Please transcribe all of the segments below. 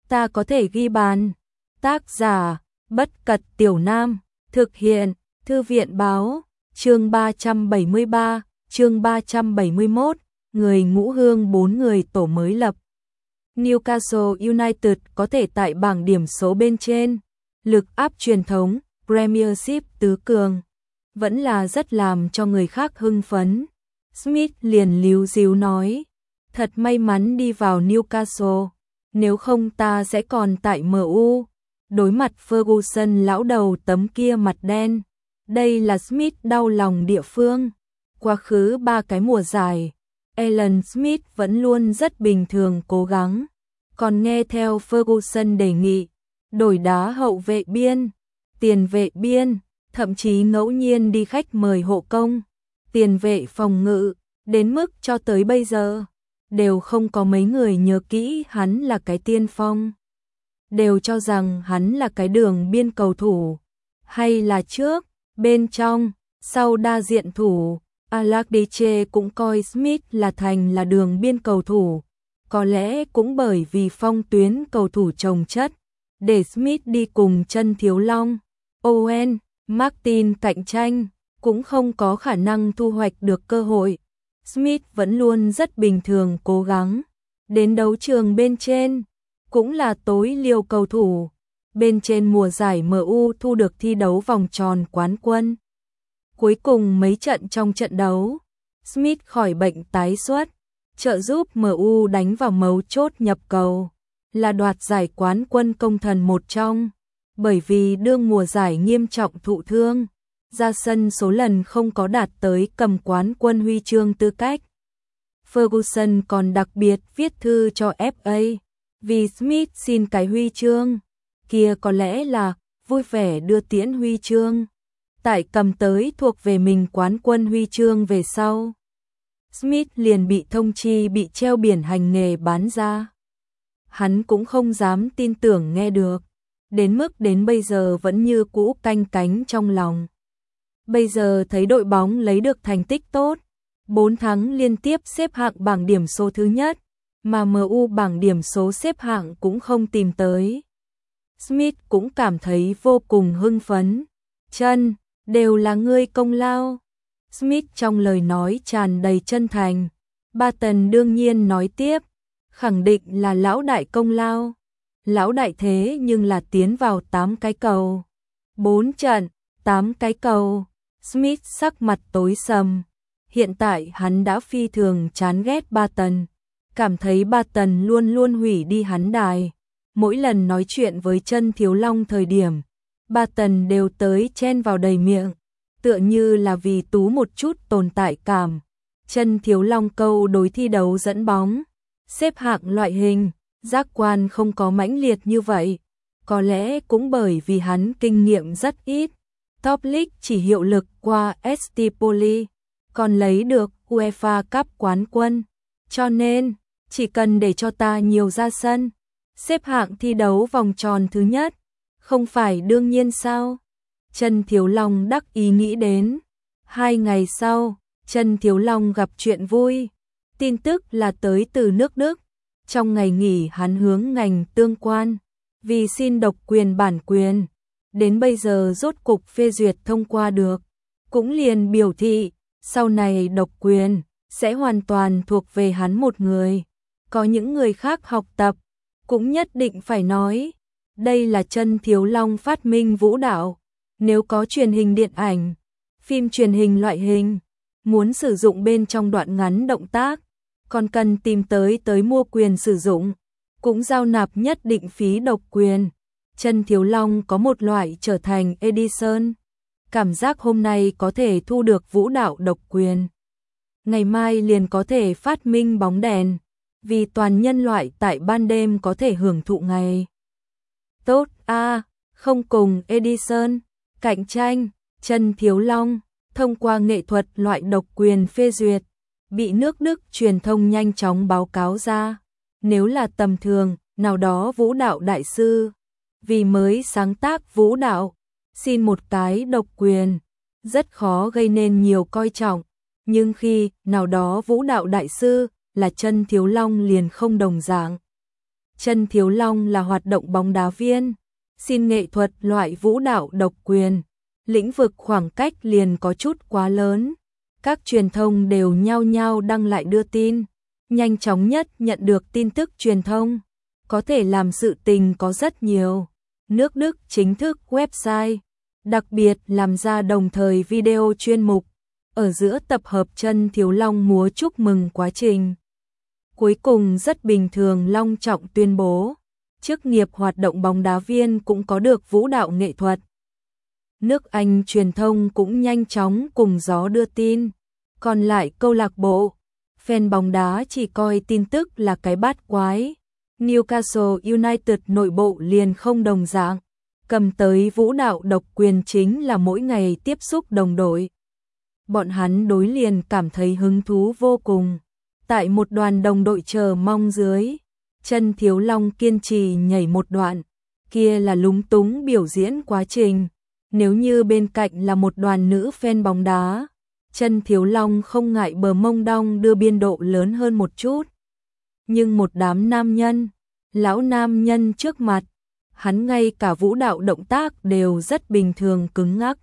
ta có thể ghi bàn. Tác giả, Bất Cật Tiểu Nam, thực hiện, Thư viện báo, chương 373, chương 371, người ngũ hương 4 người tổ mới lập. Newcastle United có thể tại bảng điểm số bên trên, lực áp truyền thống, Premiership tứ cường, vẫn là rất làm cho người khác hưng phấn. Smith liền líu díu nói, thật may mắn đi vào Newcastle, nếu không ta sẽ còn tại MU. Đối mặt Ferguson lão đầu tấm kia mặt đen, đây là Smith đau lòng địa phương. Quá khứ 3 cái mùa giải, Alan Smith vẫn luôn rất bình thường cố gắng, còn nghe theo Ferguson đề nghị, đổi đá hậu vệ biên, tiền vệ biên, thậm chí ngẫu nhiên đi khách mời hộ công, tiền vệ phòng ngự, đến mức cho tới bây giờ, đều không có mấy người nhớ kỹ hắn là cái tiên phong. Đều cho rằng hắn là cái đường biên cầu thủ, hay là trước, bên trong, sau đa diện thủ. Allardyce cũng coi Smith là đường biên cầu thủ, có lẽ cũng bởi vì phong tuyến cầu thủ chồng chất, để Smith đi cùng Chân Thiếu Long, Owen, Martin cạnh tranh, cũng không có khả năng thu hoạch được cơ hội. Smith vẫn luôn rất bình thường cố gắng, đến đấu trường bên trên, cũng là tối liều cầu thủ. Bên trên mùa giải MU thu được thi đấu vòng tròn quán quân. Cuối cùng mấy trận trong trận đấu, Smith khỏi bệnh tái xuất, trợ giúp MU đánh vào mấu chốt nhập cầu, là đoạt giải quán quân công thần một trong, bởi vì đương mùa giải nghiêm trọng thụ thương, ra sân số lần không có đạt tới cầm quán quân huy chương tư cách. Ferguson còn đặc biệt viết thư cho FA, vì Smith xin cái huy chương, kia có lẽ là vui vẻ đưa tiễn huy chương. Tại cầm tới thuộc về mình quán quân huy chương về sau, Smith liền bị thông chi bị treo biển hành nghề bán ra. Hắn cũng không dám tin tưởng nghe được, đến mức đến bây giờ vẫn như cũ canh cánh trong lòng. Bây giờ thấy đội bóng lấy được thành tích tốt, 4 thắng liên tiếp xếp hạng bảng điểm số thứ nhất, mà MU bảng điểm số xếp hạng cũng không tìm tới. Smith cũng cảm thấy vô cùng hưng phấn. Chân, đều là ngươi công lao. Smith trong lời nói tràn đầy chân thành. Barton đương nhiên nói tiếp, khẳng định là lão đại công lao. Lão đại thế nhưng là tiến vào 8 cái cầu. 4 trận, 8 cái cầu. Smith sắc mặt tối sầm. Hiện tại hắn đã phi thường chán ghét Barton, cảm thấy Barton luôn luôn hủy đi hắn đài. Mỗi lần nói chuyện với Chân Thiếu Long thời điểm, Barton đều tới chen vào đầy miệng, tựa như là vì tú một chút tồn tại cảm. Chân Thiếu Long câu đối thi đấu dẫn bóng, xếp hạng loại hình, giác quan không có mãnh liệt như vậy. Có lẽ cũng bởi vì hắn kinh nghiệm rất ít. Top League chỉ hiệu lực qua Stipoli, còn lấy được UEFA Cup quán quân. Cho nên, chỉ cần để cho ta nhiều ra sân, xếp hạng thi đấu vòng tròn thứ nhất, không phải đương nhiên sao? Chân Thiếu Long đắc ý nghĩ đến. 2 ngày sau, Chân Thiếu Long gặp chuyện vui. Tin tức là tới từ nước Đức. Trong ngày nghỉ hắn hướng ngành tương quan, vì xin độc quyền bản quyền. Đến bây giờ rốt cục phê duyệt thông qua được. Cũng liền biểu thị, sau này độc quyền sẽ hoàn toàn thuộc về hắn một người. Có những người khác học tập, cũng nhất định phải nói, đây là Chân Thiếu Long phát minh vũ đạo. Nếu có truyền hình điện ảnh, phim truyền hình loại hình, muốn sử dụng bên trong đoạn ngắn động tác, còn cần tìm tới mua quyền sử dụng, cũng giao nạp nhất định phí độc quyền. Chân Thiếu Long có một loại trở thành Edison, cảm giác hôm nay có thể thu được vũ đạo độc quyền, ngày mai liền có thể phát minh bóng đèn, vì toàn nhân loại tại ban đêm có thể hưởng thụ ngày. Tốt không cùng Edison cạnh tranh. Chân Thiếu Long thông qua nghệ thuật loại độc quyền phê duyệt, bị nước Đức truyền thông nhanh chóng báo cáo ra. Nếu là tầm thường, nào đó vũ đạo đại sư, vì mới sáng tác vũ đạo, xin một cái độc quyền, rất khó gây nên nhiều coi trọng. Nhưng khi nào đó vũ đạo đại sư là Chân Thiếu Long liền không đồng dạng. Trân Thiếu Long là hoạt động bóng đá viên, xin nghệ thuật loại vũ đạo độc quyền, lĩnh vực khoảng cách liền có chút quá lớn. Các truyền thông đều nhao nhao đăng lại đưa tin, nhanh chóng nhất nhận được tin tức truyền thông, có thể làm sự tình có rất nhiều. Nước Đức chính thức website, đặc biệt làm ra đồng thời video chuyên mục, ở giữa tập hợp Trân Thiếu Long múa chúc mừng quá trình. Cuối cùng rất bình thường long trọng tuyên bố, chức nghiệp hoạt động bóng đá viên cũng có được vũ đạo nghệ thuật. Nước Anh truyền thông cũng nhanh chóng cùng gió đưa tin, còn lại câu lạc bộ, fan bóng đá chỉ coi tin tức là cái bát quái. Newcastle United nội bộ liền không đồng dạng, cầm tới vũ đạo độc quyền chính là mỗi ngày tiếp xúc đồng đội. Bọn hắn đối liền cảm thấy hứng thú vô cùng. Tại một đoàn đồng đội chờ mong dưới, Trân Thiếu Long kiên trì nhảy một đoạn, kia là lúng túng biểu diễn quá trình. Nếu như bên cạnh là một đoàn nữ fan bóng đá, Trân Thiếu Long không ngại bờ mông đong đưa biên độ lớn hơn một chút. Nhưng một đám nam nhân, lão nam nhân trước mặt, hắn ngay cả vũ đạo động tác đều rất bình thường cứng ngắc.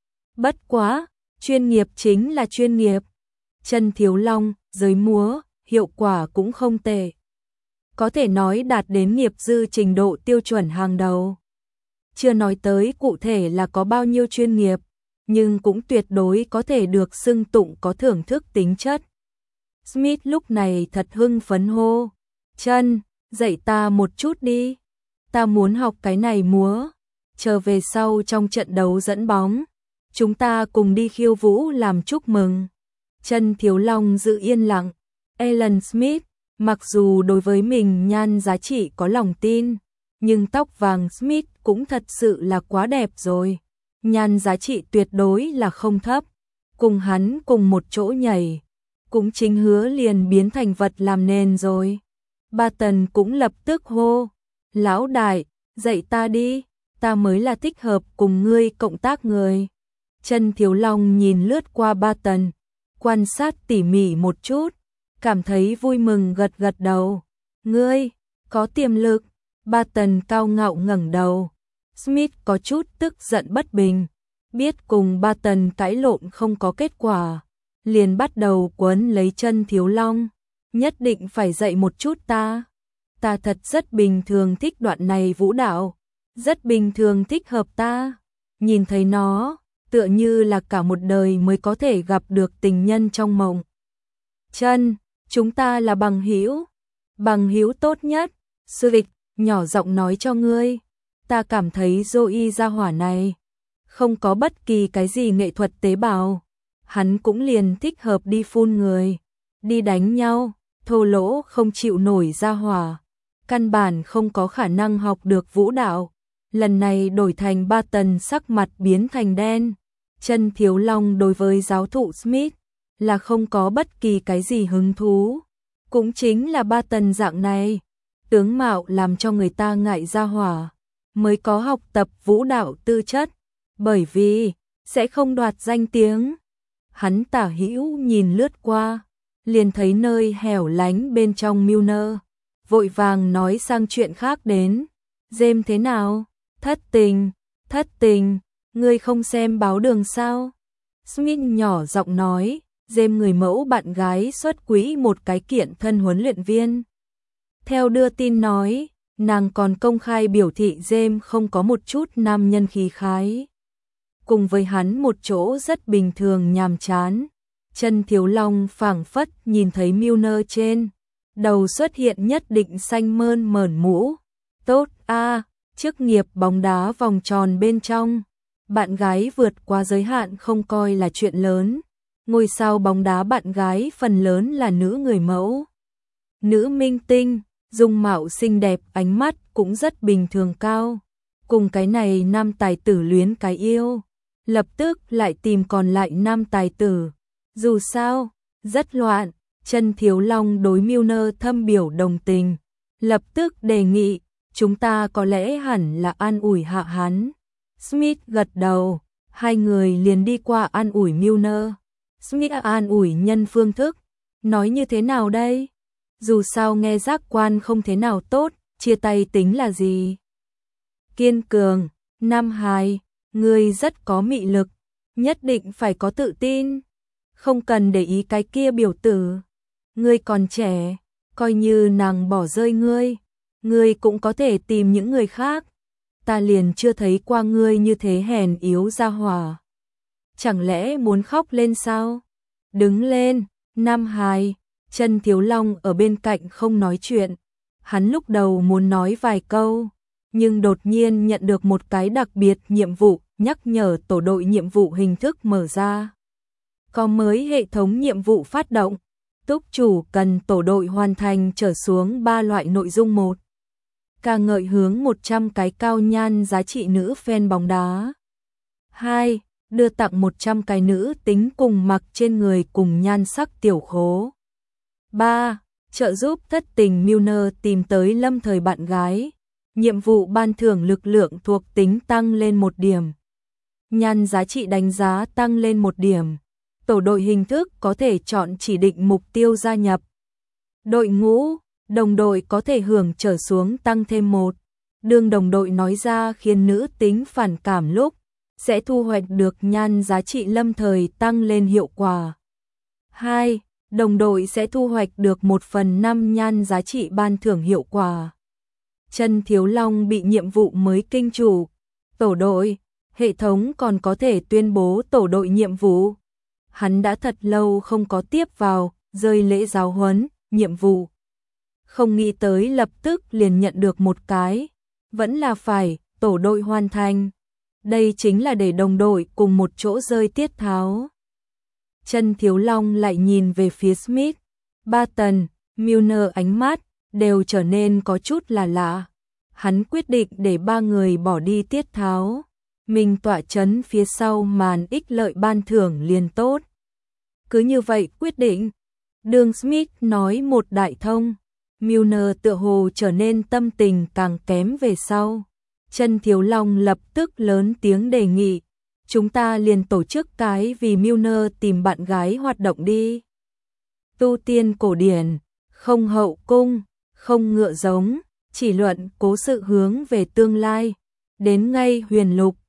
Bất quá, chuyên nghiệp chính là chuyên nghiệp. Trân Thiếu Long, giới múa, hiệu quả cũng không tệ. Có thể nói đạt đến nghiệp dư trình độ tiêu chuẩn hàng đầu. Chưa nói tới cụ thể là có bao nhiêu chuyên nghiệp, nhưng cũng tuyệt đối có thể được xưng tụng có thưởng thức tính chất. Smith lúc này thật hưng phấn hô, Trân, dạy ta một chút đi. Ta muốn học cái này múa. Chờ về sau trong trận đấu dẫn bóng, chúng ta cùng đi khiêu vũ làm chúc mừng. Trân Thiếu Long giữ yên lặng. Alan Smith, mặc dù đối với mình nhan giá trị có lòng tin, nhưng tóc vàng Smith cũng thật sự là quá đẹp rồi. Nhan giá trị tuyệt đối là không thấp. Cùng hắn cùng một chỗ nhảy, cũng chính hứa liền biến thành vật làm nền rồi. Barton cũng lập tức hô, lão đại, dạy ta đi, ta mới là thích hợp cùng ngươi cộng tác người. Trân Thiếu Long nhìn lướt qua Barton, quan sát tỉ mỉ một chút, cảm thấy vui mừng gật gật đầu. Ngươi, có tiềm lực. Barton cao ngạo ngẩng đầu. Smith có chút tức giận bất bình, biết cùng Barton cãi lộn không có kết quả, liền bắt đầu quấn lấy Trân Thiếu Long. Nhất định phải dạy một chút ta. Ta thật rất bình thường thích đoạn này vũ đạo, rất bình thường thích hợp ta. Nhìn thấy nó, tựa như là cả một đời mới có thể gặp được tình nhân trong mộng. Trân, chúng ta là bằng hữu. Bằng hữu tốt nhất. Suvic nhỏ giọng nói cho ngươi, ta cảm thấy Joey gia hỏa này không có bất kỳ cái gì nghệ thuật tế bào, hắn cũng liền thích hợp đi phun người, đi đánh nhau, thô lỗ không chịu nổi gia hỏa, căn bản không có khả năng học được vũ đạo. Lần này đổi thành Barton sắc mặt biến thành đen. Trân Thiếu Long đối với giáo thụ Smith là không có bất kỳ cái gì hứng thú, cũng chính là Barton dạng này, tướng mạo làm cho người ta ngại gia hỏa, mới có học tập vũ đạo tư chất, bởi vì sẽ không đoạt danh tiếng. Hắn tả hữu nhìn lướt qua, liền thấy nơi hẻo lánh bên trong Milner, vội vàng nói sang chuyện khác đến. James thế nào? Thất tình, ngươi không xem báo đường sao? Smith nhỏ giọng nói, James người mẫu bạn gái xuất quỹ một cái kiện thân huấn luyện viên. Theo đưa tin nói, nàng còn công khai biểu thị James không có một chút nam nhân khí khái. Cùng với hắn một chỗ rất bình thường nhàm chán. Trân Thiếu Long phảng phất nhìn thấy Milner trên đầu xuất hiện nhất định xanh mơn mởn mũ. Tốt a, chức nghiệp bóng đá vòng tròn bên trong, bạn gái vượt qua giới hạn không coi là chuyện lớn. Ngôi sao bóng đá bạn gái phần lớn là nữ người mẫu, nữ minh tinh, dung mạo xinh đẹp, ánh mắt cũng rất bình thường cao. Cùng cái này nam tài tử luyến cái yêu, lập tức lại tìm còn lại nam tài tử. Dù sao, rất loạn. Trân Thiếu Long đối Milner thâm biểu đồng tình, lập tức đề nghị, chúng ta có lẽ hẳn là an ủi hạ hắn. Smith gật đầu, hai người liền đi qua an ủi Milner. Smith an ủi nhân phương thức, nói như thế nào đây? Dù sao nghe giác quan không thế nào tốt, chia tay tính là gì? Kiên cường, Nam Hải, ngươi rất có mị lực, nhất định phải có tự tin, không cần để ý cái kia biểu tử. Ngươi còn trẻ, coi như nàng bỏ rơi ngươi cũng có thể tìm những người khác. Ta liền chưa thấy qua ngươi như thế hèn yếu ra hỏa. Chẳng lẽ muốn khóc lên sao? Đứng lên, Nam Hải. Chân Thiếu Long ở bên cạnh không nói chuyện. Hắn lúc đầu muốn nói vài câu, nhưng đột nhiên nhận được một cái đặc biệt nhiệm vụ, nhắc nhở tổ đội nhiệm vụ hình thức mở ra. Có mới hệ thống nhiệm vụ phát động. Túc chủ cần tổ đội hoàn thành trở xuống 3 loại nội dung. 1. Ca ngợi hướng 100 cái cao nhan giá trị nữ fan bóng đá. 2. Đưa tặng 100 cái nữ tính cùng mặc trên người cùng nhan sắc tiểu khố. 3. Trợ giúp thất tình Milner tìm tới lâm thời bạn gái. Nhiệm vụ ban thưởng lực lượng thuộc tính tăng lên 1 điểm. Nhan giá trị đánh giá tăng lên 1 điểm. Tổ đội hình thức có thể chọn chỉ định mục tiêu gia nhập. Đội ngũ, đồng đội có thể hưởng trở xuống tăng thêm 1. Đương đồng đội nói ra khiến nữ tính phản cảm lúc, sẽ thu hoạch được nhan giá trị lâm thời tăng lên hiệu quả. 2. Đồng đội sẽ thu hoạch được 1/5 nhan giá trị ban thưởng hiệu quả. Chân Thiếu Long bị nhiệm vụ mới kinh chủ. Tổ đội, hệ thống còn có thể tuyên bố tổ đội nhiệm vụ. Hắn đã thật lâu không có tiếp vào, rơi lễ giáo huấn, nhiệm vụ. Không nghĩ tới lập tức liền nhận được một cái. Vẫn là phải, tổ đội hoàn thành. Đây chính là để đồng đội cùng một chỗ rơi tiết tháo. Chân Thiếu Long lại nhìn về phía Smith, Barton, Milner ánh mắt, đều trở nên có chút là lạ. Hắn quyết định để 3 người bỏ đi tiết tháo. Mình tỏa chấn phía sau màn ích lợi ban thưởng liền tốt. Cứ như vậy quyết định. Đường Smith nói một đại thông. Milner tựa hồ trở nên tâm tình càng kém về sau. Chân Thiếu Long lập tức lớn tiếng đề nghị. Chúng ta liền tổ chức cái vì Milner tìm bạn gái hoạt động đi. Tu tiên cổ điển, không hậu cung, không ngựa giống, chỉ luận cố sự hướng về tương lai. Đến ngay huyền lục,